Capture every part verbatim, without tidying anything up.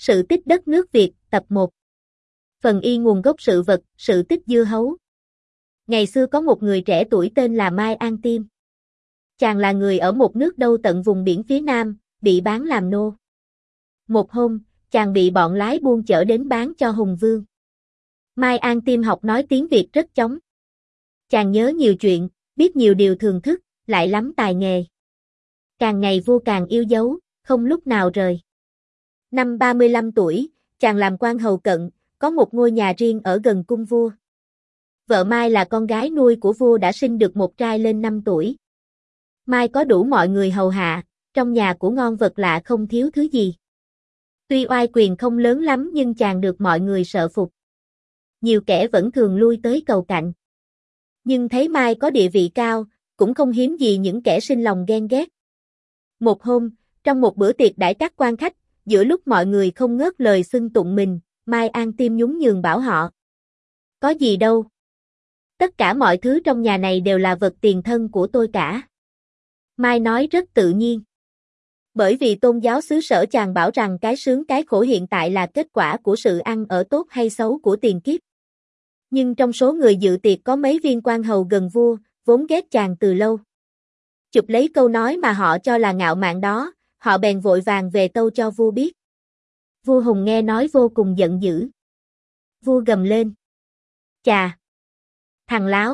Sự tích đất nước Việt, tập một. Phần Y nguồn gốc sự vật, sự tích dưa hấu. Ngày xưa có một người trẻ tuổi tên là Mai An Tiêm. Chàng là người ở một nước đâu tận vùng biển phía Nam, bị bán làm nô. Một hôm, chàng bị bọn lái buôn chở đến bán cho Hùng Vương. Mai An Tiêm học nói tiếng Việt rất chóng. Chàng nhớ nhiều chuyện, biết nhiều điều thường thức, lại lắm tài nghề. Càng ngày vua càng yêu dấu, không lúc nào rời. Năm ba mươi lăm tuổi, chàng làm quan hầu cận, có một ngôi nhà riêng ở gần cung vua. Vợ Mai là con gái nuôi của vua đã sinh được một trai lên năm tuổi. Mai có đủ mọi người hầu hạ, trong nhà của ngon vật lạ không thiếu thứ gì. Tuy oai quyền không lớn lắm nhưng chàng được mọi người sợ phục. Nhiều kẻ vẫn thường lui tới cầu cạnh. Nhưng thấy Mai có địa vị cao, cũng không hiếm gì những kẻ sinh lòng ghen ghét. Một hôm, trong một bữa tiệc đãi các quan khách, giữa lúc mọi người không ngớt lời xưng tụng mình, Mai An Tiêm nhún nhường bảo họ. Có gì đâu. Tất cả mọi thứ trong nhà này đều là vật tiền thân của tôi cả. Mai nói rất tự nhiên. Bởi vì tôn giáo xứ sở chàng bảo rằng cái sướng cái khổ hiện tại là kết quả của sự ăn ở tốt hay xấu của tiền kiếp. Nhưng trong số người dự tiệc có mấy viên quan hầu gần vua, vốn ghét chàng từ lâu. Chụp lấy câu nói mà họ cho là ngạo mạn đó, họ bèn vội vàng về tâu cho vua biết. Vua Hùng nghe nói vô cùng giận dữ. Vua gầm lên. Chà! Thằng láo!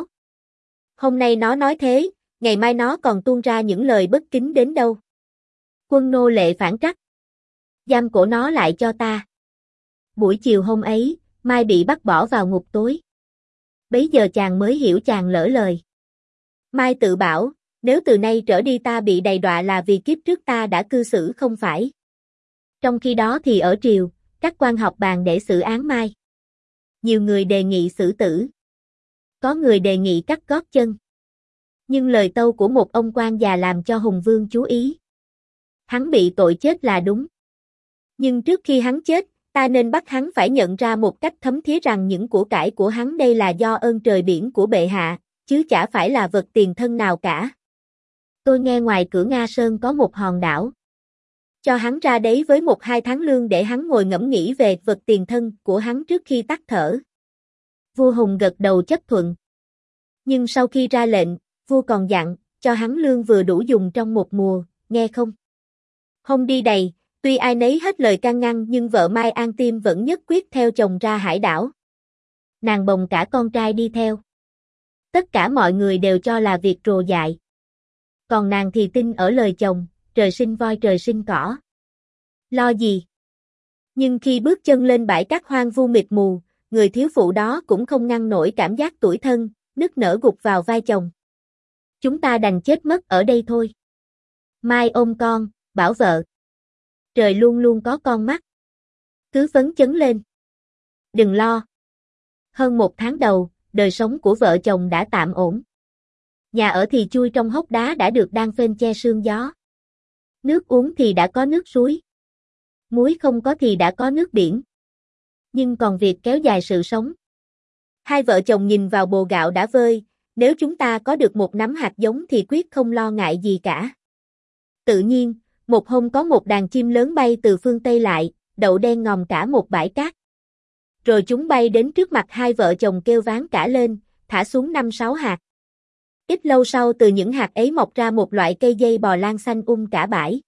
Hôm nay nó nói thế, ngày mai nó còn tuôn ra những lời bất kính đến đâu. Quân nô lệ phản trắc. Giam cổ nó lại cho ta. Buổi chiều hôm ấy, Mai bị bắt bỏ vào ngục tối. Bấy giờ chàng mới hiểu chàng lỡ lời. Mai tự bảo, nếu từ nay trở đi ta bị đầy đọa là vì kiếp trước ta đã cư xử không phải. Trong khi đó thì ở triều, các quan họp bàn để xử án Mai. Nhiều người đề nghị xử tử. Có người đề nghị cắt gót chân. Nhưng lời tâu của một ông quan già làm cho Hùng Vương chú ý. Hắn bị tội chết là đúng. Nhưng trước khi hắn chết, ta nên bắt hắn phải nhận ra một cách thấm thía rằng những của cải của hắn đây là do ơn trời biển của bệ hạ, chứ chả phải là vật tiền thân nào cả. Tôi nghe ngoài cửa Nga Sơn có một hòn đảo. Cho hắn ra đấy với một hai tháng lương để hắn ngồi ngẫm nghĩ về vật tiền thân của hắn trước khi tắt thở. Vua Hùng gật đầu chấp thuận. Nhưng sau khi ra lệnh, vua còn dặn, cho hắn lương vừa đủ dùng trong một mùa, nghe không? Hôm đi đầy, tuy ai nấy hết lời can ngăn nhưng vợ Mai An Tiêm vẫn nhất quyết theo chồng ra hải đảo. Nàng bồng cả con trai đi theo. Tất cả mọi người đều cho là việc rồ dại. Còn nàng thì tin ở lời chồng, trời sinh voi trời sinh cỏ. Lo gì? Nhưng khi bước chân lên bãi cát hoang vu mịt mù, người thiếu phụ đó cũng không ngăn nổi cảm giác tủi thân, nức nở gục vào vai chồng. Chúng ta đành chết mất ở đây thôi. Mai ôm con, bảo vợ. Trời luôn luôn có con mắt. Cứ phấn chấn lên. Đừng lo. Hơn một tháng đầu, đời sống của vợ chồng đã tạm ổn. Nhà ở thì chui trong hốc đá đã được đan phên che sương gió. Nước uống thì đã có nước suối. Muối không có thì đã có nước biển. Nhưng còn việc kéo dài sự sống. Hai vợ chồng nhìn vào bồ gạo đã vơi, nếu chúng ta có được một nắm hạt giống thì quyết không lo ngại gì cả. Tự nhiên, một hôm có một đàn chim lớn bay từ phương Tây lại, đậu đen ngòm cả một bãi cát. Rồi chúng bay đến trước mặt hai vợ chồng kêu ván cả lên, thả xuống năm sáu hạt. Ít lâu sau từ những hạt ấy mọc ra một loại cây dây bò lan xanh um cả bãi.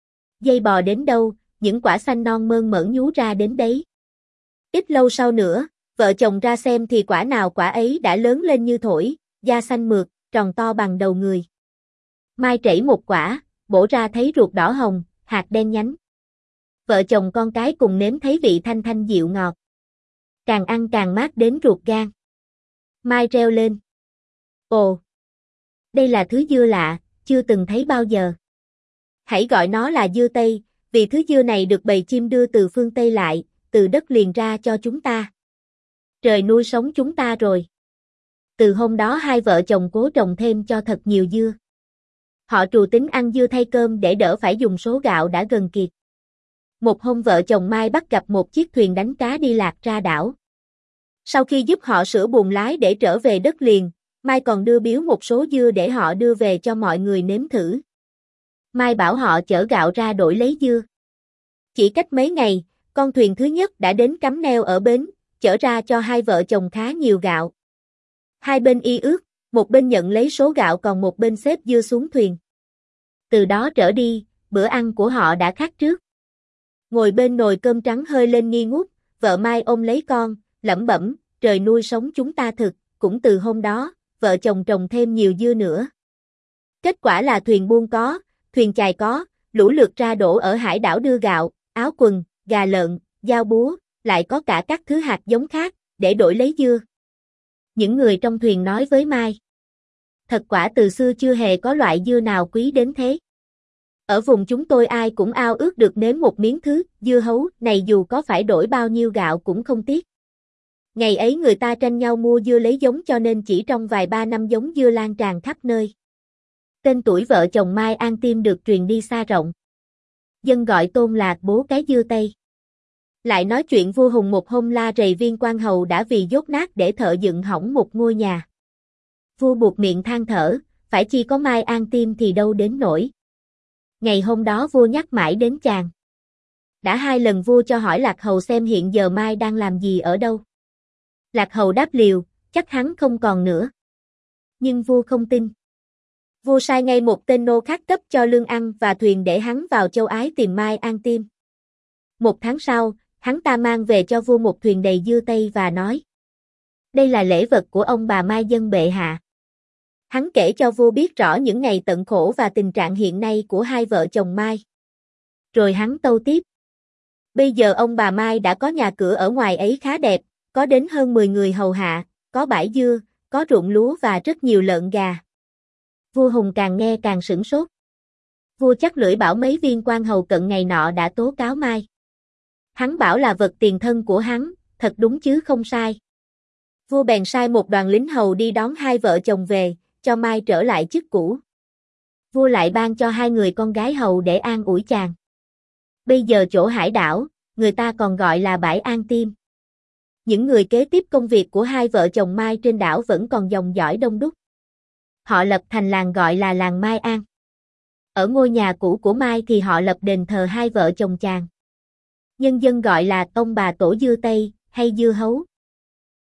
Dây bò đến đâu, những quả xanh non mơn mởn nhú ra đến đấy. Ít lâu sau nữa, vợ chồng ra xem thì quả nào quả ấy đã lớn lên như thổi, da xanh mượt, tròn to bằng đầu người. Mai trẩy một quả, bổ ra thấy ruột đỏ hồng, hạt đen nhánh. Vợ chồng con cái cùng nếm thấy vị thanh thanh dịu ngọt. Càng ăn càng mát đến ruột gan. Mai reo lên. Ồ! Đây là thứ dưa lạ, chưa từng thấy bao giờ. Hãy gọi nó là dưa Tây, vì thứ dưa này được bầy chim đưa từ phương Tây lại, từ đất liền ra cho chúng ta. Trời nuôi sống chúng ta rồi. Từ hôm đó hai vợ chồng cố trồng thêm cho thật nhiều dưa. Họ trù tính ăn dưa thay cơm để đỡ phải dùng số gạo đã gần kiệt. Một hôm vợ chồng Mai bắt gặp một chiếc thuyền đánh cá đi lạc ra đảo. Sau khi giúp họ sửa buồm lái để trở về đất liền, Mai còn đưa biếu một số dưa để họ đưa về cho mọi người nếm thử. Mai bảo họ chở gạo ra đổi lấy dưa. Chỉ cách mấy ngày, Con thuyền thứ nhất đã đến cắm neo ở bến, chở ra cho hai vợ chồng khá nhiều gạo. Hai bên y ước, một bên nhận lấy số gạo còn một bên xếp dưa xuống thuyền. Từ đó trở đi, bữa ăn của họ đã khác trước. Ngồi bên nồi cơm trắng hơi lên nghi ngút, vợ Mai ôm lấy con, lẩm bẩm, trời nuôi sống chúng ta thực, cũng từ hôm đó, vợ chồng trồng thêm nhiều dưa nữa. Kết quả là thuyền buôn có, thuyền chài có, lũ lượt ra đổ ở hải đảo đưa gạo, áo quần, gà lợn, dao búa, lại có cả các thứ hạt giống khác, để đổi lấy dưa. Những người trong thuyền nói với Mai. Thật quả từ xưa chưa hề có loại dưa nào quý đến thế. Ở vùng chúng tôi ai cũng ao ước được nếm một miếng thứ dưa hấu này dù có phải đổi bao nhiêu gạo cũng không tiếc. Ngày ấy người ta tranh nhau mua dưa lấy giống cho nên chỉ trong vài ba năm giống dưa lan tràn khắp nơi. Tên tuổi vợ chồng Mai An Tiêm được truyền đi xa rộng. Dân gọi Tôn là bố cái dưa Tây. Lại nói chuyện vua Hùng một hôm la rầy Viên Quan Hầu đã vì dốt nát để thợ dựng hỏng một ngôi nhà. Vua buộc miệng than thở, phải chi có Mai An Tiêm thì đâu đến nổi. Ngày hôm đó vua nhắc mãi đến chàng. Đã hai lần vua cho hỏi Lạc Hầu xem hiện giờ Mai đang làm gì ở đâu. Lạc Hầu đáp liều, chắc hắn không còn nữa. Nhưng vua không tin. Vua sai ngay một tên nô khác cấp cho lương ăn và thuyền để hắn vào châu Ái tìm Mai An Tiêm. Một tháng sau, hắn ta mang về cho vua một thuyền đầy dưa tây và nói. Đây là lễ vật của ông bà Mai dân bệ hạ. Hắn kể cho vua biết rõ những ngày tận khổ và tình trạng hiện nay của hai vợ chồng Mai. Rồi hắn tâu tiếp. Bây giờ ông bà Mai đã có nhà cửa ở ngoài ấy khá đẹp, có đến hơn mười người hầu hạ, có bãi dưa, có ruộng lúa và rất nhiều lợn gà. Vua Hùng càng nghe càng sửng sốt. Vua chắc lưỡi bảo mấy viên quan hầu cận ngày nọ đã tố cáo Mai. Hắn bảo là vật tiền thân của hắn, thật đúng chứ không sai. Vua bèn sai một đoàn lính hầu đi đón hai vợ chồng về, cho Mai trở lại chức cũ. Vua lại ban cho hai người con gái hầu để an ủi chàng. Bây giờ chỗ hải đảo, người ta còn gọi là bãi An Tiêm. Những người kế tiếp công việc của hai vợ chồng Mai trên đảo vẫn còn dòng dõi đông đúc. Họ lập thành làng gọi là làng Mai An. Ở ngôi nhà cũ của Mai thì họ lập đền thờ hai vợ chồng chàng. Nhân dân gọi là ông bà tổ dưa Tây hay dưa hấu.